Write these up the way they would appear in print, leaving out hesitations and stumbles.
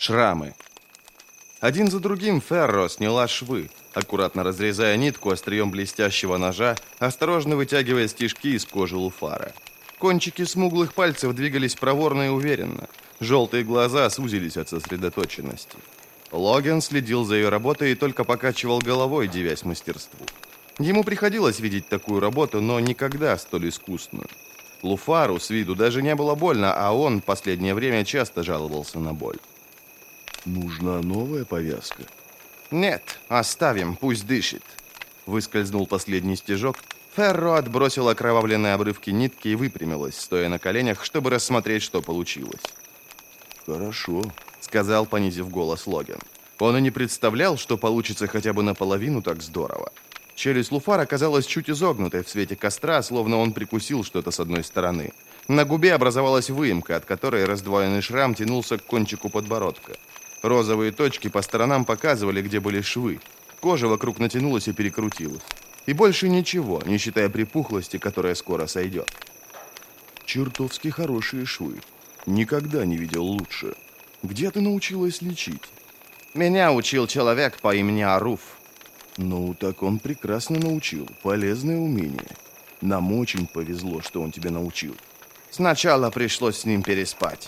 Шрамы. Один за другим Ферро сняла швы, аккуратно разрезая нитку острием блестящего ножа, осторожно вытягивая стежки из кожи Луфара. Кончики смуглых пальцев двигались проворно и уверенно. Желтые глаза сузились от сосредоточенности. Логан следил за ее работой и только покачивал головой, дивясь мастерству. Ему приходилось видеть такую работу, но никогда столь искусную. Луфару с виду даже не было больно, а он в последнее время часто жаловался на боль. Нужна новая повязка? «Нет, оставим, пусть дышит». Выскользнул последний стежок. Ферро отбросил окровавленные обрывки нитки и выпрямилась, стоя на коленях, чтобы рассмотреть, что получилось. «Хорошо», — сказал, понизив голос Логан. Он и не представлял, что получится хотя бы наполовину так здорово. Челюсть Луфара казалась чуть изогнутой в свете костра, словно он прикусил что-то с одной стороны. На губе образовалась выемка, от которой раздвоенный шрам тянулся к кончику подбородка. Розовые точки по сторонам показывали, где были швы. Кожа вокруг натянулась и перекрутилась. И больше ничего, не считая припухлости, которая скоро сойдет. «Чертовски хорошие швы. Никогда не видел лучше. Где ты научилась лечить?» «Меня учил человек по имени Аруф». «Ну, так он прекрасно научил. Полезное умение. Нам очень повезло, что он тебя научил». Сначала пришлось с ним переспать.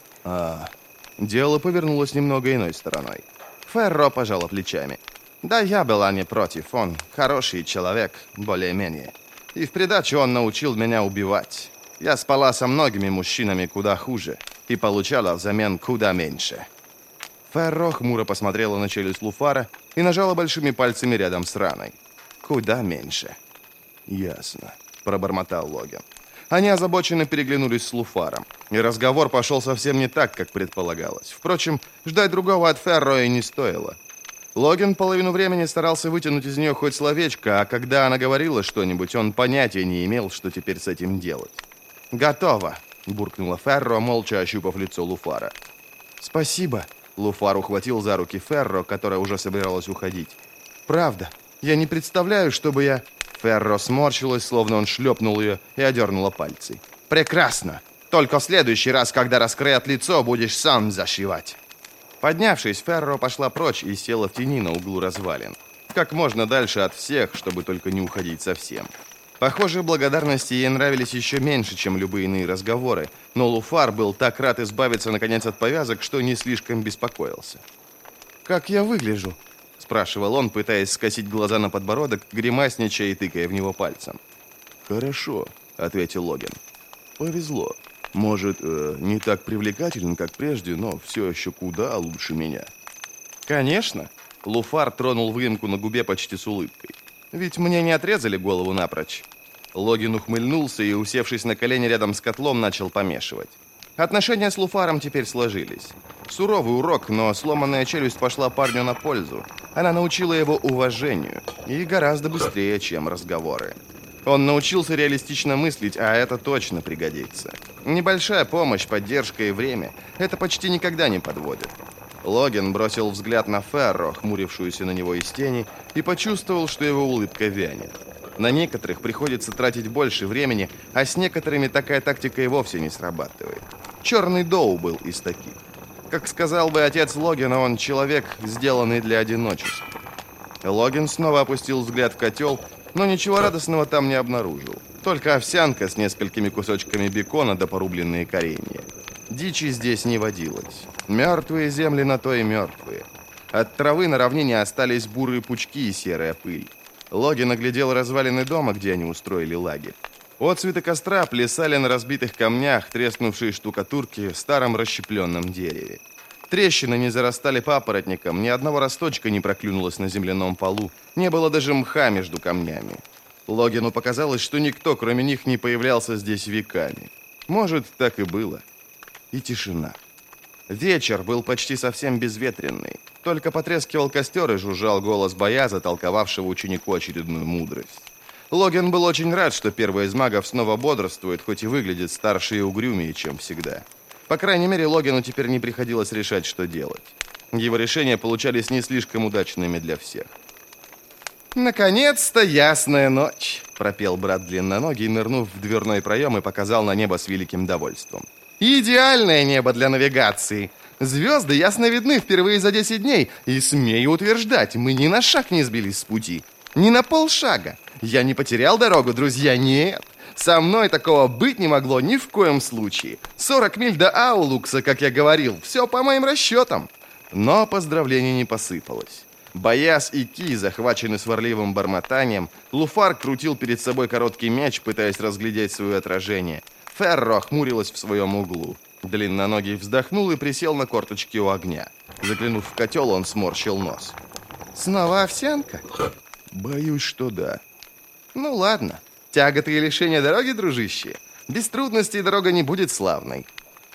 Дело повернулось немного иной стороной. Ферро пожала плечами. Да, я была не против. Он хороший человек, более-менее. И в придачу он научил меня убивать. Я спала со многими мужчинами куда хуже и получала взамен куда меньше. Ферро хмуро посмотрела на челюсть Луфара и нажала большими пальцами рядом с раной. Куда меньше. «Ясно», — пробормотал Логан. Они озабоченно переглянулись с Луфаром, и разговор пошел совсем не так, как предполагалось. Впрочем, ждать другого от Ферро и не стоило. Логан половину времени старался вытянуть из нее хоть словечко, а когда она говорила что-нибудь, он понятия не имел, что теперь с этим делать. «Готово», — буркнула Ферро, молча ощупав лицо Луфара. «Спасибо», — Луфар ухватил за руки Ферро, которая уже собиралась уходить. «Правда, я не представляю, чтобы я...» Ферро сморщилась, словно он шлепнул ее, и одернула пальцы. «Прекрасно! Только в следующий раз, когда раскроят лицо, будешь сам зашивать!» Поднявшись, Ферро пошла прочь и села в тени на углу развалин. Как можно дальше от всех, чтобы только не уходить совсем. Похоже, благодарности ей нравились еще меньше, чем любые иные разговоры, но Луфар был так рад избавиться, наконец, от повязок, что не слишком беспокоился. «Как я выгляжу?» — спрашивал он, пытаясь скосить глаза на подбородок, гримасничая и тыкая в него пальцем. «Хорошо», — ответил Логан. «Повезло. Может, не так привлекателен, как прежде, но все еще куда лучше меня». «Конечно!» — Луфар тронул выемку на губе почти с улыбкой. «Ведь мне не отрезали голову напрочь». Логан ухмыльнулся и, усевшись на колени рядом с котлом, начал помешивать. Отношения с Луфаром теперь сложились. Суровый урок, но сломанная челюсть пошла парню на пользу. Она научила его уважению, и гораздо быстрее, чем разговоры. Он научился реалистично мыслить, а это точно пригодится. Небольшая помощь, поддержка и время – это почти никогда не подводит. Логан бросил взгляд на Ферро, хмурившуюся на него из тени, и почувствовал, что его улыбка вянет. На некоторых приходится тратить больше времени, а с некоторыми такая тактика и вовсе не срабатывает. Черный Доу был из таких. Как сказал бы отец Логана, он человек, сделанный для одиночества. Логан снова опустил взгляд в котел, но ничего радостного там не обнаружил. Только овсянка с несколькими кусочками бекона да порубленные коренья. Дичи здесь не водилось. Мертвые земли на то и мертвые. От травы на равнине остались бурые пучки и серая пыль. Логан оглядел развалины дома, где они устроили лагерь. Отцветы костра плясали на разбитых камнях, треснувшей штукатурки в старом расщепленном дереве. Трещины не зарастали папоротником, ни одного росточка не проклюнулось на земляном полу, не было даже мха между камнями. Логану показалось, что никто, кроме них, не появлялся здесь веками. Может, так и было. И тишина. Вечер был почти совсем безветренный. Только потрескивал костер и жужжал голос Бояза, толковавшего ученику очередную мудрость. Логан был очень рад, что первый из магов снова бодрствует, хоть и выглядит старше и угрюмее, чем всегда. По крайней мере, Логану теперь не приходилось решать, что делать. Его решения получались не слишком удачными для всех. «Наконец-то ясная ночь!» – пропел брат длинноногий, нырнув в дверной проем и показал на небо с великим довольством. «Идеальное небо для навигации! Звезды ясно видны впервые за 10 дней, и смею утверждать, мы ни на шаг не сбились с пути. Ни на полшага. Я не потерял дорогу, друзья, нет. Со мной такого быть не могло ни в коем случае. 40 миль до Аулукса, как я говорил, все по моим расчетам. Но поздравление не посыпалось. Бояз и Ки, захвачены сварливым бормотанием, Луфар крутил перед собой короткий мяч, пытаясь разглядеть свое отражение. Ферро хмурилась в своем углу. Длинноногий вздохнул и присел на корточки у огня. Заглянув в котел, он сморщил нос. «Снова овсянка?» Боюсь, что да. «Ну ладно. Тяготы и лишения дороги, дружище. Без трудностей дорога не будет славной».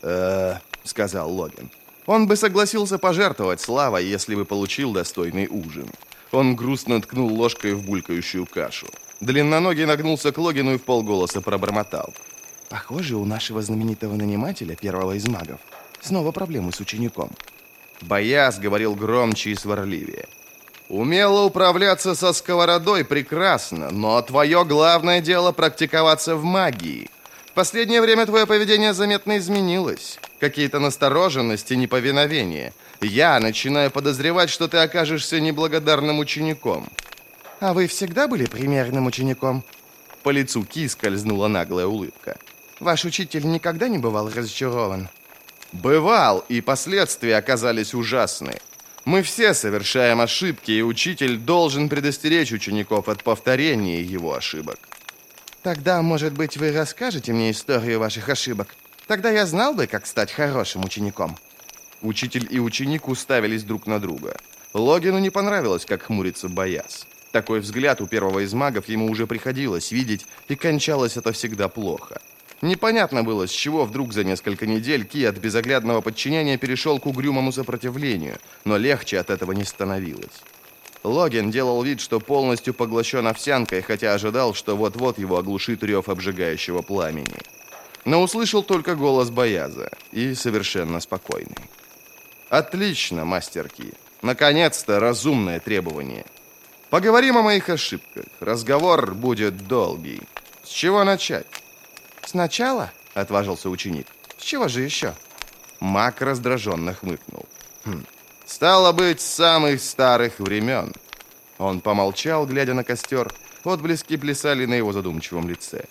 Сказал Логин. Он бы согласился пожертвовать славой, если бы получил достойный ужин. Он грустно ткнул ложкой в булькающую кашу. Длинноногий нагнулся к Логину и вполголоса пробормотал. «Похоже, у нашего знаменитого нанимателя, первого из магов, снова проблемы с учеником». Бояз говорил громче и сварливее. «Умело управляться со сковородой прекрасно, но твое главное дело практиковаться в магии. В последнее время твое поведение заметно изменилось. Какие-то настороженности, неповиновение. Я начинаю подозревать, что ты окажешься неблагодарным учеником». «А вы всегда были примерным учеником?» По лицу Ки скользнула наглая улыбка. «Ваш учитель никогда не бывал разочарован?» «Бывал, и последствия оказались ужасны. Мы все совершаем ошибки, и учитель должен предостеречь учеников от повторения его ошибок». «Тогда, может быть, вы расскажете мне историю ваших ошибок? Тогда я знал бы, как стать хорошим учеником». Учитель и ученик уставились друг на друга. Логину не понравилось, как хмурится Бояз. Такой взгляд у первого из магов ему уже приходилось видеть, и кончалось это всегда плохо. Непонятно было, с чего вдруг за несколько недель Ки от безоглядного подчинения перешел к угрюмому сопротивлению, но легче от этого не становилось. Логин делал вид, что полностью поглощен овсянкой, хотя ожидал, что вот-вот его оглушит рев обжигающего пламени. Но услышал только голос Бояза, и совершенно спокойный. «Отлично, мастер Ки. Наконец-то разумное требование. Поговорим о моих ошибках. Разговор будет долгий. С чего начать?» «Сначала?» — отважился ученик. «С чего же еще?» Маг раздраженно хмыкнул. «Стало быть, с самых старых времен». Он помолчал, глядя на костер. Отблески плясали на его задумчивом лице.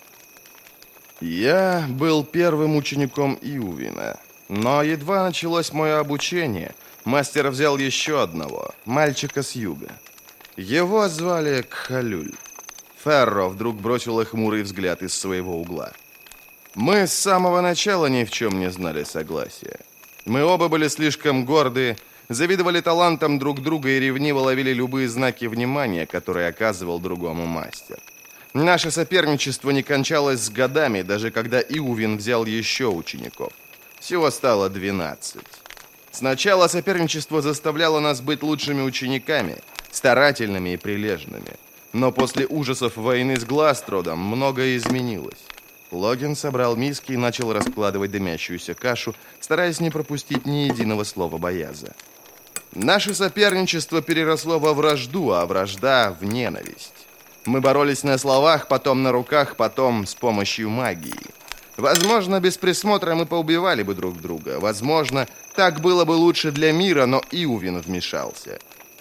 «Я был первым учеником Иувина. Но едва началось мое обучение, мастер взял еще одного, мальчика с юга. Его звали Кхалюль». Ферро вдруг бросил хмурый взгляд из своего угла. «Мы с самого начала ни в чем не знали согласия. Мы оба были слишком горды, завидовали талантам друг друга и ревниво ловили любые знаки внимания, которые оказывал другому мастер. Наше соперничество не кончалось с годами, даже когда Иувин взял еще учеников. Всего стало 12. Сначала соперничество заставляло нас быть лучшими учениками, старательными и прилежными. Но после ужасов войны с Гластродом многое изменилось. Логин собрал миски и начал раскладывать дымящуюся кашу, стараясь не пропустить ни единого слова Бояза. Наше соперничество переросло во вражду, а вражда в ненависть. Мы боролись на словах, потом на руках, потом с помощью магии. Возможно, без присмотра мы поубивали бы друг друга. Возможно, так было бы лучше для мира, но Иувин вмешался.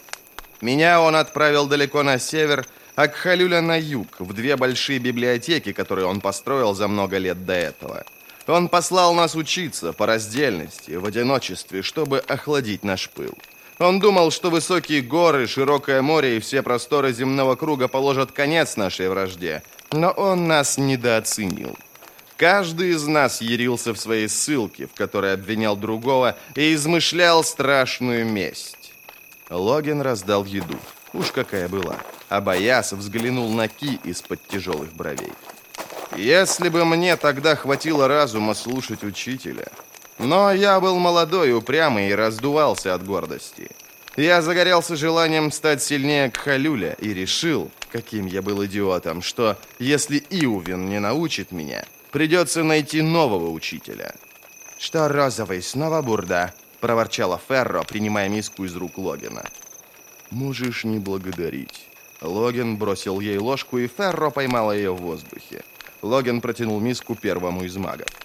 Меня он отправил далеко на север, а Кхалюля на юг, в 2 большие библиотеки, которые он построил за много лет до этого. Он послал нас учиться по раздельности, в одиночестве, чтобы охладить наш пыл. Он думал, что высокие горы, широкое море и все просторы земного круга положат конец нашей вражде, но он нас недооценил. Каждый из нас ярился в своей ссылке, в которой обвинял другого и измышлял страшную месть. Логин раздал еду, уж какая была, а Бояз взглянул на Ки из-под тяжелых бровей. Если бы мне тогда хватило разума слушать учителя. Но я был молодой, упрямый и раздувался от гордости. Я загорелся желанием стать сильнее Кхалюля и решил, каким я был идиотом, что если Иувин не научит меня, придется найти нового учителя. «Что, розовый, снова бурда?» – проворчала Ферро, принимая миску из рук Логина. Можешь не благодарить. Логин бросил ей ложку, и Ферро поймала ее в воздухе. Логин протянул миску первому из магов.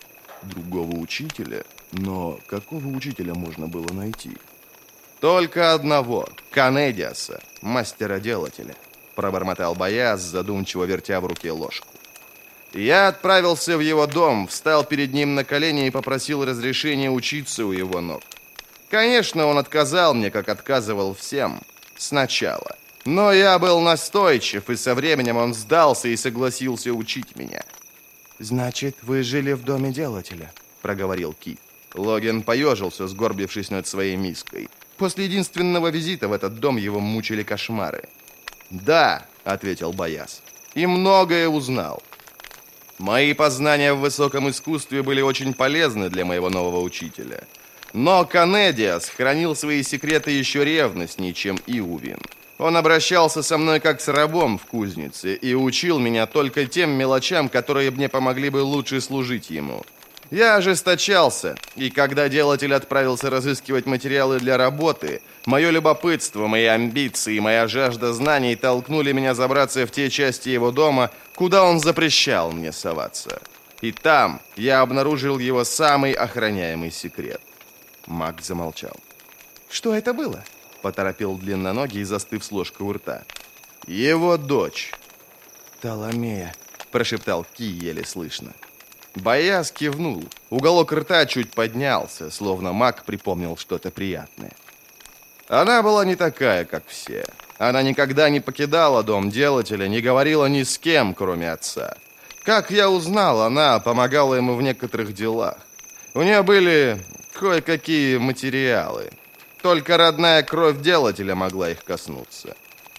Другого учителя? Но какого учителя можно было найти? Только одного, Канедиаса, мастера-делателя, пробормотал Бояз, задумчиво вертя в руке ложку. Я отправился в его дом, встал перед ним на колени и попросил разрешения учиться у его ног. Конечно, он отказал мне, как отказывал всем, сначала. Но я был настойчив, и со временем он сдался и согласился учить меня. «Значит, вы жили в доме делателя?» – проговорил Ки. Логин поежился, сгорбившись над своей миской. После единственного визита в этот дом его мучили кошмары. «Да», — ответил Бояз, — «и многое узнал. Мои познания в высоком искусстве были очень полезны для моего нового учителя. Но Канедиас хранил свои секреты еще ревностнее, чем Иувин. Он обращался со мной как с рабом в кузнице и учил меня только тем мелочам, которые мне помогли бы лучше служить ему. Я ожесточался, и когда делатель отправился разыскивать материалы для работы, мое любопытство, мои амбиции и моя жажда знаний толкнули меня забраться в те части его дома, куда он запрещал мне соваться. И там я обнаружил его самый охраняемый секрет. Маг замолчал. «Что это было?» — поторопил длинноногий, застыв с ложкой у рта. «Его дочь». «Толомея», — прошептал Ки еле слышно. Бояз кивнул. Уголок рта чуть поднялся, словно маг припомнил что-то приятное. Она была не такая, как все. Она никогда не покидала дом делателя, не говорила ни с кем, кроме отца. Как я узнал, она помогала ему в некоторых делах. У нее были кое-какие материалы. Только родная кровь делателя могла их коснуться.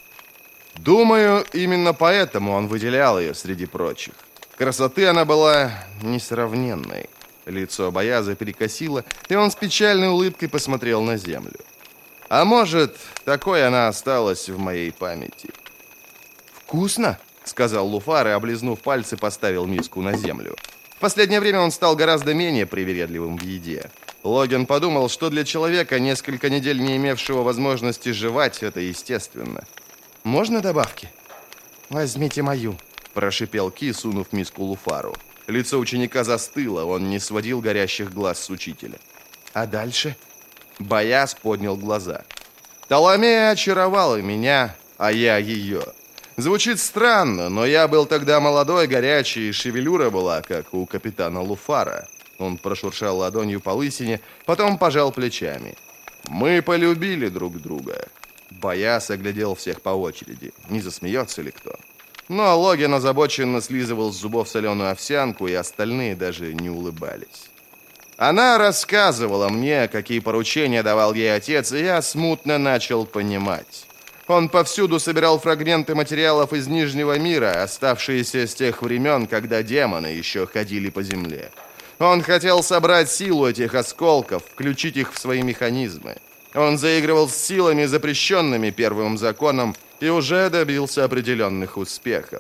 Думаю, именно поэтому он выделял ее среди прочих. Красоты она была несравненной. Лицо Бояза перекосило, и он с печальной улыбкой посмотрел на землю. А может, такой она осталась в моей памяти. «Вкусно!» — сказал Луфар и, облизнув пальцы, поставил миску на землю. В последнее время он стал гораздо менее привередливым в еде. Логин подумал, что для человека, несколько недель не имевшего возможности жевать, это естественно. «Можно добавки?» «Возьмите мою», — прошипел Ки, сунув миску Луфару. Лицо ученика застыло, он не сводил горящих глаз с учителя. «А дальше?» Бояз поднял глаза. «Толомея очаровала меня, а я ее. Звучит странно, но я был тогда молодой, горячий, и шевелюра была, как у капитана Луфара». Он прошуршал ладонью по лысине, потом пожал плечами. «Мы полюбили друг друга». Бояз оглядел всех по очереди. Не засмеется ли кто? Но Логин озабоченно слизывал с зубов соленую овсянку, и остальные даже не улыбались. Она рассказывала мне, какие поручения давал ей отец, и я смутно начал понимать. Он повсюду собирал фрагменты материалов из Нижнего мира, оставшиеся с тех времен, когда демоны еще ходили по земле. Он хотел собрать силу этих осколков, включить их в свои механизмы. Он заигрывал с силами, запрещенными первым законом, и уже добился определенных успехов.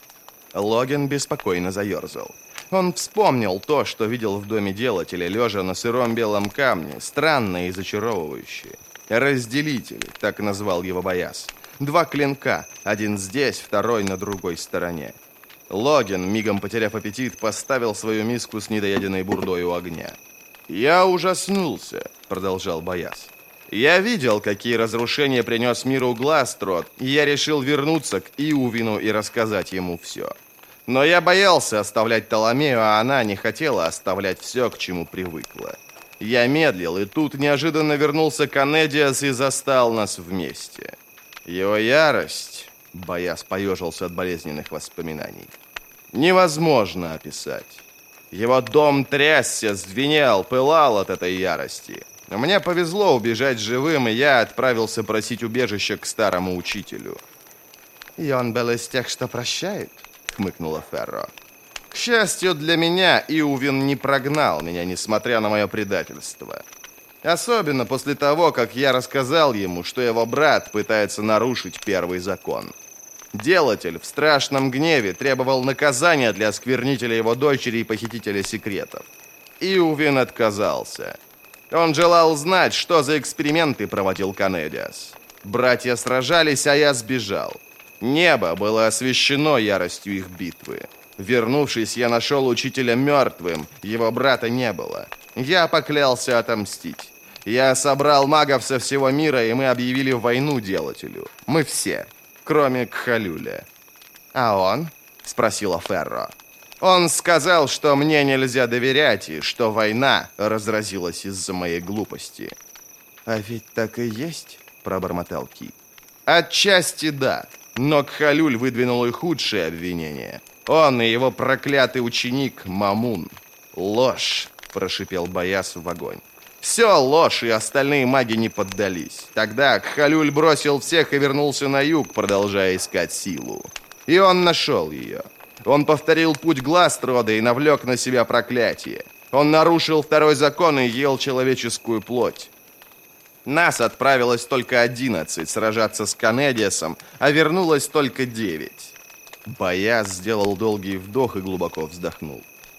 Логин беспокойно заерзал. Он вспомнил то, что видел в доме делателя, лежа на сыром белом камне, странное и зачаровывающее. «Разделители», так назвал его Бояз. Два клинка, один здесь, второй на другой стороне. Логин, мигом потеряв аппетит, поставил свою миску с недоеденной бурдой у огня. «Я ужаснулся», — продолжал Бояз. «Я видел, какие разрушения принес миру Гластрод, и я решил вернуться к Иувину и рассказать ему все. Но я боялся оставлять Толомею, а она не хотела оставлять все, к чему привыкла. Я медлил, и тут неожиданно вернулся Канедиас и застал нас вместе. Его ярость...» — Бояз поежился от болезненных воспоминаний. «Невозможно описать. Его дом трясся, звенел, пылал от этой ярости. Мне повезло убежать живым, и я отправился просить убежища к старому учителю». «И он был из тех, что прощают?» — хмыкнула Ферро. «К счастью для меня, Иувин не прогнал меня, несмотря на мое предательство. Особенно после того, как я рассказал ему, что его брат пытается нарушить первый закон. Делатель в страшном гневе требовал наказания для осквернителя его дочери и похитителя секретов. Иувин отказался. Он желал знать, что за эксперименты проводил Канедиас. Братья сражались, а я сбежал. Небо было освещено яростью их битвы. Вернувшись, я нашел учителя мертвым, его брата не было. Я поклялся отомстить. Я собрал магов со всего мира, и мы объявили войну делателю. Мы все, кроме Кхалюля. «А он?» — спросила Ферро. «Он сказал, что мне нельзя доверять, и что война разразилась из-за моей глупости». «А ведь так и есть», — пробормотал Ки. «Отчасти да, но Кхалюль выдвинул и худшие обвинения. Он и его проклятый ученик Мамун. Ложь», — прошипел Баяс в огонь. «Все ложь, и остальные маги не поддались. Тогда Кхалюль бросил всех и вернулся на юг, продолжая искать силу. И он нашел ее. Он повторил путь Гластрода и навлек на себя проклятие. Он нарушил второй закон и ел человеческую плоть. Нас отправилось только 11 сражаться с Канедиасом, а вернулось только 9. Баяс сделал долгий вдох и глубоко вздохнул.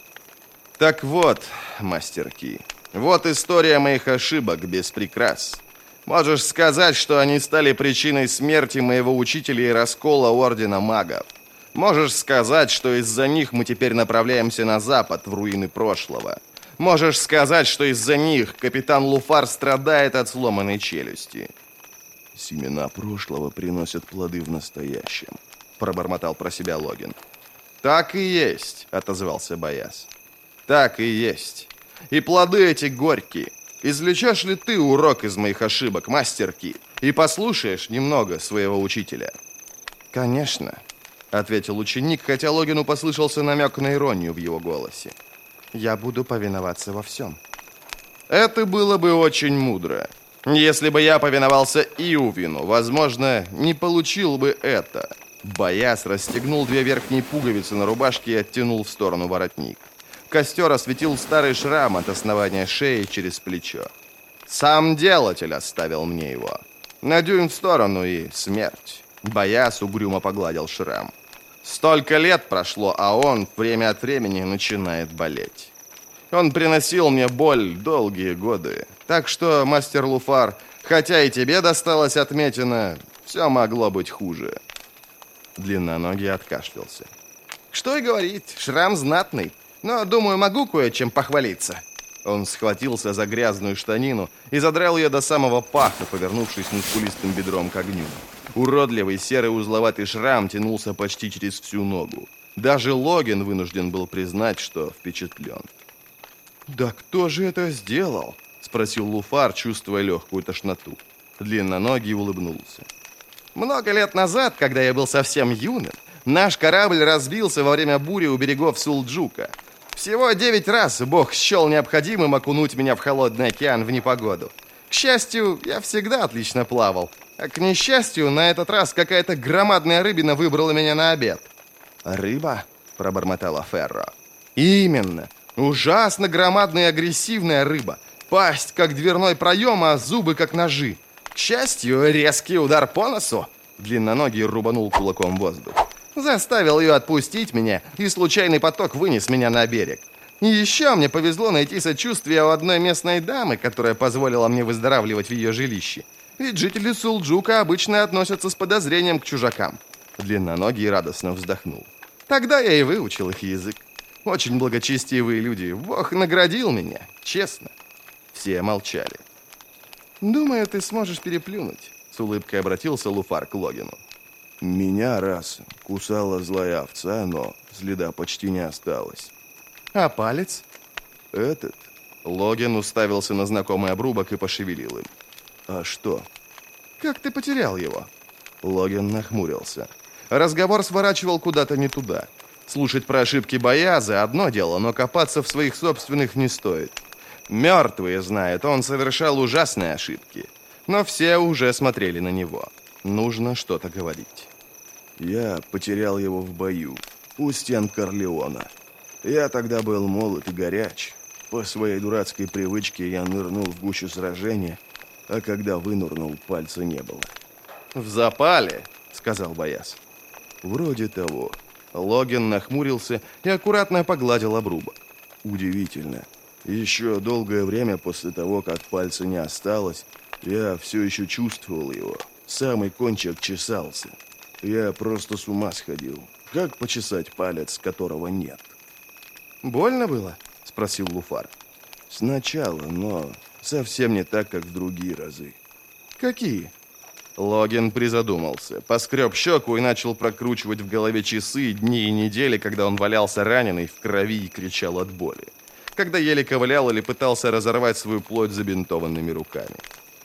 «Так вот, мастер Ки, вот история моих ошибок без прикрас. Можешь сказать, что они стали причиной смерти моего учителя и раскола Ордена Магов. Можешь сказать, что из-за них мы теперь направляемся на запад, в руины прошлого. Можешь сказать, что из-за них капитан Луфар страдает от сломанной челюсти». «Семена прошлого приносят плоды в настоящем», — пробормотал про себя Логин. «Так и есть», — отозвался Баяс. «Так и есть. И плоды эти горькие. Извлечешь ли ты урок из моих ошибок, мастер Ки, и послушаешь немного своего учителя?» «Конечно», — ответил ученик, хотя Логину послышался намек на иронию в его голосе. «Я буду повиноваться во всем». «Это было бы очень мудро. Если бы я повиновался Иувину, возможно, не получил бы это». Баяс расстегнул 2 верхние пуговицы на рубашке и оттянул в сторону воротник. Костер осветил старый шрам от основания шеи через плечо. «Сам делатель оставил мне его. На дюйм в сторону и смерть». Баяс угрюмо погладил шрам. «Столько лет прошло, а он время от времени начинает болеть. Он приносил мне боль долгие годы. Так что, мастер Луфар, хотя и тебе досталась отметина, все могло быть хуже». Длинноногий откашлялся. «Что и говорить, шрам знатный. Но, думаю, могу кое-чем похвалиться». Он схватился за грязную штанину и задрал ее до самого паха, повернувшись мускулистым бедром к огню. Уродливый серый узловатый шрам тянулся почти через всю ногу. Даже Логин вынужден был признать, что впечатлен. «Да кто же это сделал?» — спросил Луфар, чувствуя легкую тошноту. Длинноногий улыбнулся. «Много лет назад, когда я был совсем юным, наш корабль разбился во время бури у берегов Сулджука. Всего 9 раз Бог счел необходимым окунуть меня в холодный океан в непогоду. К счастью, я всегда отлично плавал. А к несчастью, на этот раз какая-то громадная рыбина выбрала меня на обед». «Рыба?» – пробормотала Ферро. «Именно. Ужасно громадная и агрессивная рыба. Пасть, как дверной проем, а зубы, как ножи. К счастью, резкий удар по носу». Длинноногий рубанул кулаком воздух. Заставил ее отпустить меня, и случайный поток вынес меня на берег. И еще мне повезло найти сочувствие у одной местной дамы, которая позволила мне выздоравливать в ее жилище. Ведь жители Сулджука обычно относятся с подозрением к чужакам. Длинноногий радостно вздохнул. Тогда я и выучил их язык. Очень благочестивые люди. Бог наградил меня, честно. Все молчали. «Думаю, ты сможешь переплюнуть», — с улыбкой обратился Луфар к Логину. «Меня раз кусала злая овца, но следа почти не осталось». «А палец?» «Этот?» Логин уставился на знакомый обрубок и пошевелил им. «А что?» «Как ты потерял его?» Логин нахмурился. Разговор сворачивал куда-то не туда. Слушать про ошибки Баяза одно дело, но копаться в своих собственных не стоит. Мертвые знают, он совершал ужасные ошибки. Но все уже смотрели на него. Нужно что-то говорить. «Я потерял его в бою, у стен Корлеона. Я тогда был молод и горяч. По своей дурацкой привычке я нырнул в гущу сражения, а когда вынырнул, пальца не было». «В запале», — сказал Баяс. «Вроде того». Логин нахмурился и аккуратно погладил обрубок. «Удивительно. Еще долгое время после того, как пальца не осталось, я все еще чувствовал его. Самый кончик чесался. Я просто с ума сходил. как почесать палец, которого нет. «Больно было?» — спросил Луфар. Сначала, но совсем не так, как в другие разы. «Какие?» Логин призадумался, поскреб щеку и начал прокручивать в голове часы, дни и недели, когда он валялся раненый в крови и кричал от боли. Когда еле ковылял или пытался разорвать свою плоть забинтованными руками.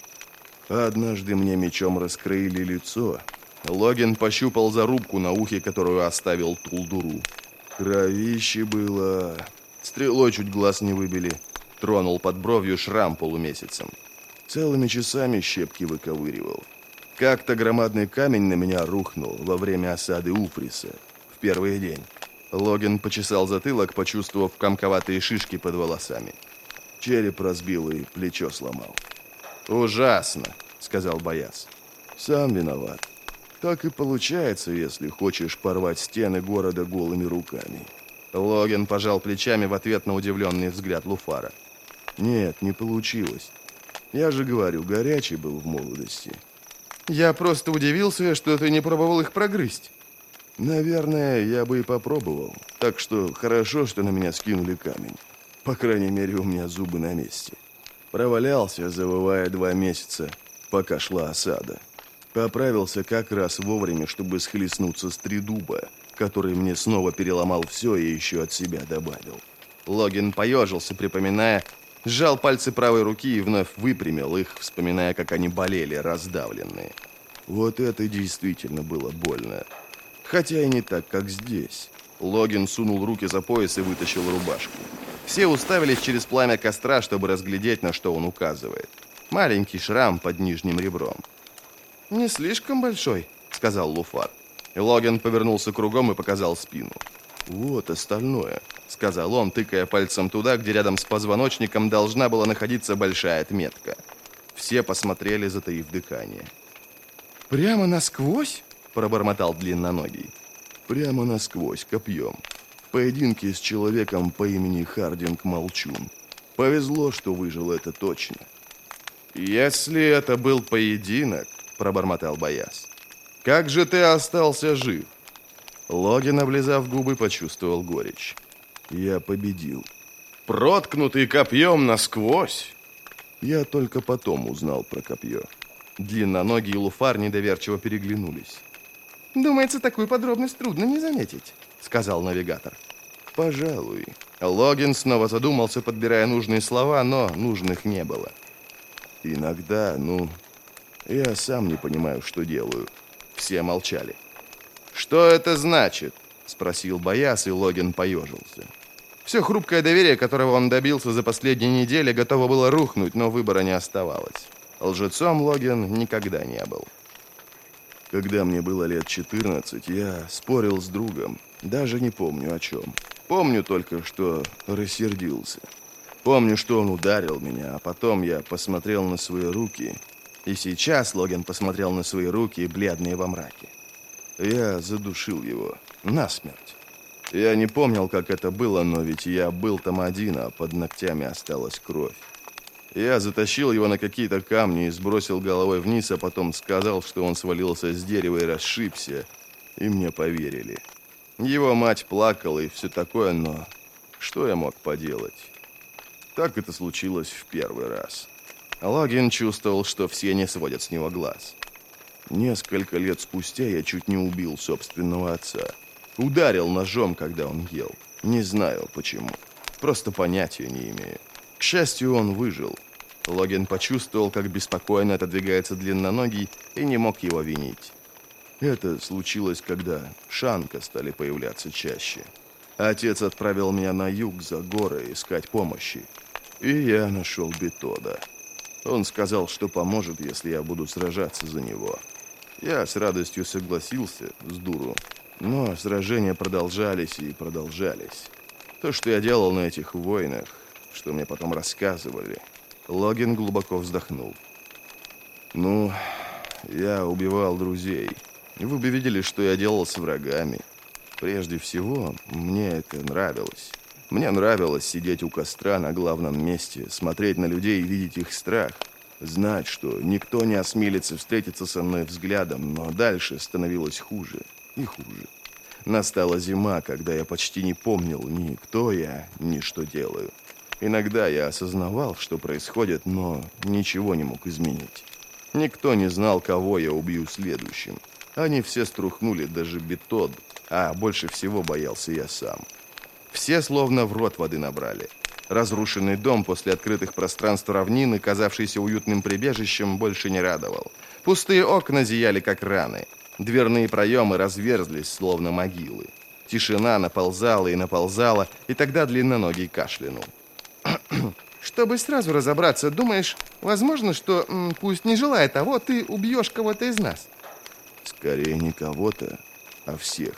Однажды мне мечом раскроили лицо. Логин пощупал зарубку на ухе, которую оставил Тулдуру. Кровище было... Стрелой чуть глаз не выбили. Тронул под бровью шрам полумесяцем. Целыми часами щепки выковыривал. Как-то громадный камень на меня рухнул во время осады Уфриса в первый день. Логин почесал затылок, почувствовав комковатые шишки под волосами. Череп разбил и плечо сломал. «Ужасно», — сказал Бояс. Сам виноват. Так и получается, если хочешь порвать стены города голыми руками. Логин пожал плечами в ответ на удивленный взгляд Луфара. Нет, не получилось. Я же говорю, горячий был в молодости. «Я просто удивился, что ты не пробовал их прогрызть». Наверное, я бы и попробовал. Так что хорошо, что на меня скинули камень. По крайней мере, у меня зубы на месте. Провалялся, завывая 2 месяца, пока шла осада. Поправился как раз вовремя, чтобы схлестнуться с Тридуба, который мне снова переломал все и еще от себя добавил. Логин поежился, припоминая, сжал пальцы правой руки и вновь выпрямил их, вспоминая, как они болели, раздавленные. Вот это действительно было больно. Хотя и не так, как здесь. Логин сунул руки за пояс и вытащил рубашку. Все уставились через пламя костра, чтобы разглядеть, на что он указывает. Маленький шрам под нижним ребром. «Не слишком большой», — сказал Луфар. Логин повернулся кругом и показал спину. «Вот остальное», — сказал он, тыкая пальцем туда, где рядом с позвоночником должна была находиться большая отметка. Все посмотрели, затаив дыхание. «Прямо насквозь?» — пробормотал длинноногий. «Прямо насквозь, копьем. В поединке с человеком по имени Хардинг Молчун. Повезло, что выжил, это точно». «Если это был поединок», — пробормотал Бояс, — «как же ты остался жив?» Логин, облизав губы, почувствовал горечь. «Я победил». «Проткнутый копьем насквозь?» Я только потом узнал про копье. Длинноногий и Луфар недоверчиво переглянулись. «Думается, такую подробность трудно не заметить», — сказал навигатор. «Пожалуй». Логин снова задумался, подбирая нужные слова, но нужных не было. «Иногда, я сам не понимаю, что делаю». Все молчали. «Что это значит?» — спросил Бояс, и Логин поежился. Все хрупкое доверие, которого он добился за последние недели, готово было рухнуть, но выбора не оставалось. Лжецом Логин никогда не был. Когда мне было лет 14, я спорил с другом. Даже не помню о чем. Помню только, что рассердился. Помню, что он ударил меня, а потом я посмотрел на свои руки. И сейчас Логин посмотрел на свои руки, бледные во мраке. Я задушил его насмерть. Я не помнил, как это было, но ведь я был там один, а под ногтями осталась кровь. Я затащил его на какие-то камни и сбросил головой вниз, а потом сказал, что он свалился с дерева и расшибся, и мне поверили. Его мать плакала и все такое, но что я мог поделать? Так это случилось в первый раз. Логин чувствовал, что все не сводят с него глаз. Несколько лет спустя я чуть не убил собственного отца. Ударил ножом, когда он ел. Не знаю почему. Просто понятия не имею. К счастью, он выжил. Логин почувствовал, как беспокойно отодвигается длинноногий, и не мог его винить. Это случилось, когда Шанка стали появляться чаще. Отец отправил меня на юг за горы искать помощи. И я нашел Бетода. Он сказал, что поможет, если я буду сражаться за него. Я с радостью согласился, с дуру. Но сражения продолжались и продолжались. То, что я делал на этих войнах, что мне потом рассказывали. Логин глубоко вздохнул. Я убивал друзей. Вы бы видели, что я делал с врагами. Прежде всего, мне это нравилось. Мне нравилось сидеть у костра на главном месте, смотреть на людей и видеть их страх. Знать, что никто не осмелится встретиться со мной взглядом, но дальше становилось хуже и хуже. Настала зима, когда я почти не помнил ни кто я, ни что делаю. Иногда я осознавал, что происходит, но ничего не мог изменить. Никто не знал, кого я убью следующим. Они все струхнули, даже Бетод, а больше всего боялся я сам. Все словно в рот воды набрали. Разрушенный дом после открытых пространств равнины, казавшийся уютным прибежищем, больше не радовал. Пустые окна зияли, как раны. Дверные проемы разверзлись, словно могилы. Тишина наползала и наползала, и тогда длинноногий кашлянул. Чтобы сразу разобраться, думаешь, возможно, что, пусть не желая того, ты убьешь кого-то из нас? Скорее не кого-то, а всех.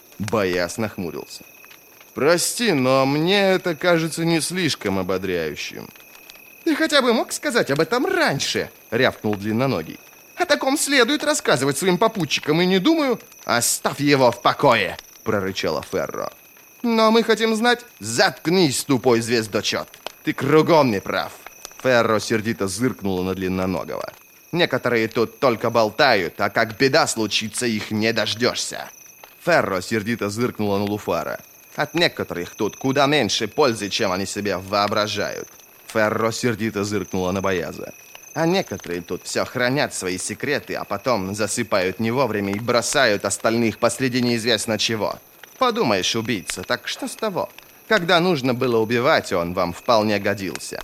Бояс нахмурился. Прости, но мне это кажется не слишком ободряющим. Ты хотя бы мог сказать об этом раньше, рявкнул длинноногий. О таком следует рассказывать своим попутчикам, и не думаю... Оставь его в покое, прорычала Ферро. Но мы хотим знать... Заткнись, тупой звездочет. Ты кругом не прав. Ферро сердито зыркнула на длинноногого. Некоторые тут только болтают, а как беда случится, их не дождешься. Ферро сердито зыркнула на Луфара. От некоторых тут куда меньше пользы, чем они себе воображают. Ферро сердито зыркнула на Бояза. А некоторые тут все хранят свои секреты, а потом засыпают не вовремя и бросают остальных посреди неизвестно чего. Подумаешь, убийца, так что с того? Когда нужно было убивать, он вам вполне годился.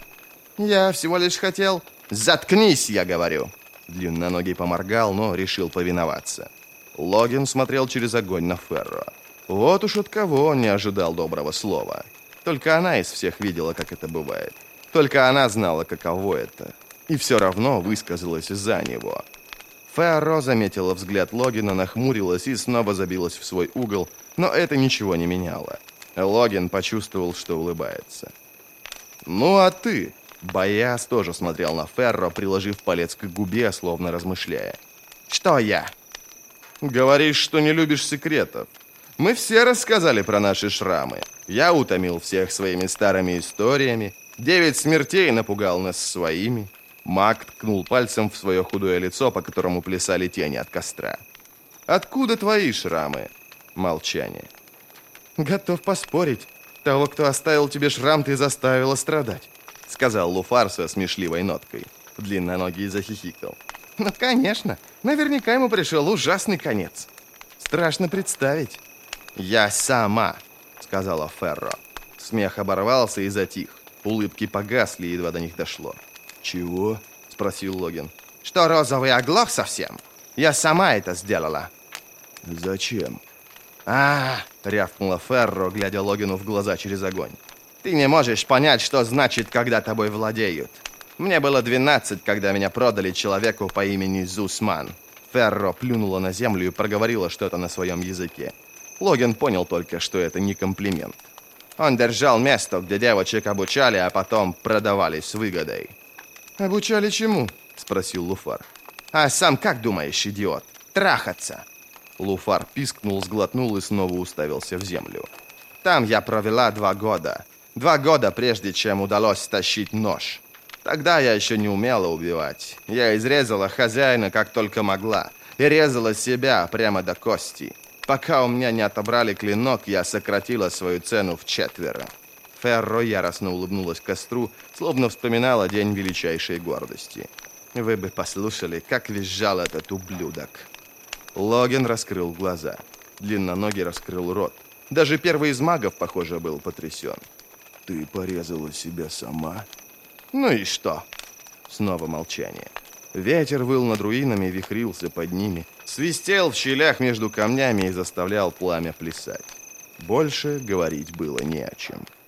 Я всего лишь хотел... Заткнись, я говорю. Длинноногий поморгал, но решил повиноваться. Логин смотрел через огонь на Ферро. Вот уж от кого он не ожидал доброго слова. Только она из всех видела, как это бывает. Только она знала, каково это. И все равно высказалась за него. Ферро заметила взгляд Логина, нахмурилась и снова забилась в свой угол, но это ничего не меняло. Логин почувствовал, что улыбается. «Ну а ты?» Бояс тоже смотрел на Ферро, приложив палец к губе, словно размышляя. «Что я?» «Говоришь, что не любишь секретов. Мы все рассказали про наши шрамы. Я утомил всех своими старыми историями. 9 смертей напугал нас своими». Маг ткнул пальцем в свое худое лицо, по которому плясали тени от костра. «Откуда твои шрамы?» Молчание. «Готов поспорить. Того, кто оставил тебе шрам, ты заставила страдать», сказал Луфар со смешливой ноткой. Длинноногий захихикал. «Ну, конечно. Наверняка ему пришел ужасный конец. Страшно представить». «Я сама», сказала Ферро. Смех оборвался и затих. Улыбки погасли, едва до них дошло. «Чего?» — спросил Логин. «Что, розовый оглох совсем? Я сама это сделала». «Зачем?» рявкнула Ферро, глядя Логину в глаза через огонь. «Ты не можешь понять, что значит, когда тобой владеют. Мне было 12, когда меня продали человеку по имени Зусман». Ферро плюнула на землю и проговорила что-то на своем языке. Логин понял только, что это не комплимент. Он держал место, где девочек обучали, а потом продавали с выгодой. «Обучали чему?» — спросил Луфар. «А сам как думаешь, идиот? Трахаться!» Луфар пискнул, сглотнул и снова уставился в землю. «Там я провела 2 года. 2 года, прежде чем удалось стащить нож. Тогда я еще не умела убивать. Я изрезала хозяина, как только могла, и резала себя прямо до кости. Пока у меня не отобрали клинок, я сократила свою цену в 4. Ферро яростно улыбнулась костру, словно вспоминала день величайшей гордости. Вы бы послушали, как визжал этот ублюдок. Логин раскрыл глаза. Длинноногий раскрыл рот. Даже первый из магов, похоже, был потрясен. «Ты порезала себя сама?» «Ну и что?» Снова молчание. Ветер выл над руинами, вихрился под ними, свистел в щелях между камнями и заставлял пламя плясать. Больше говорить было не о чем.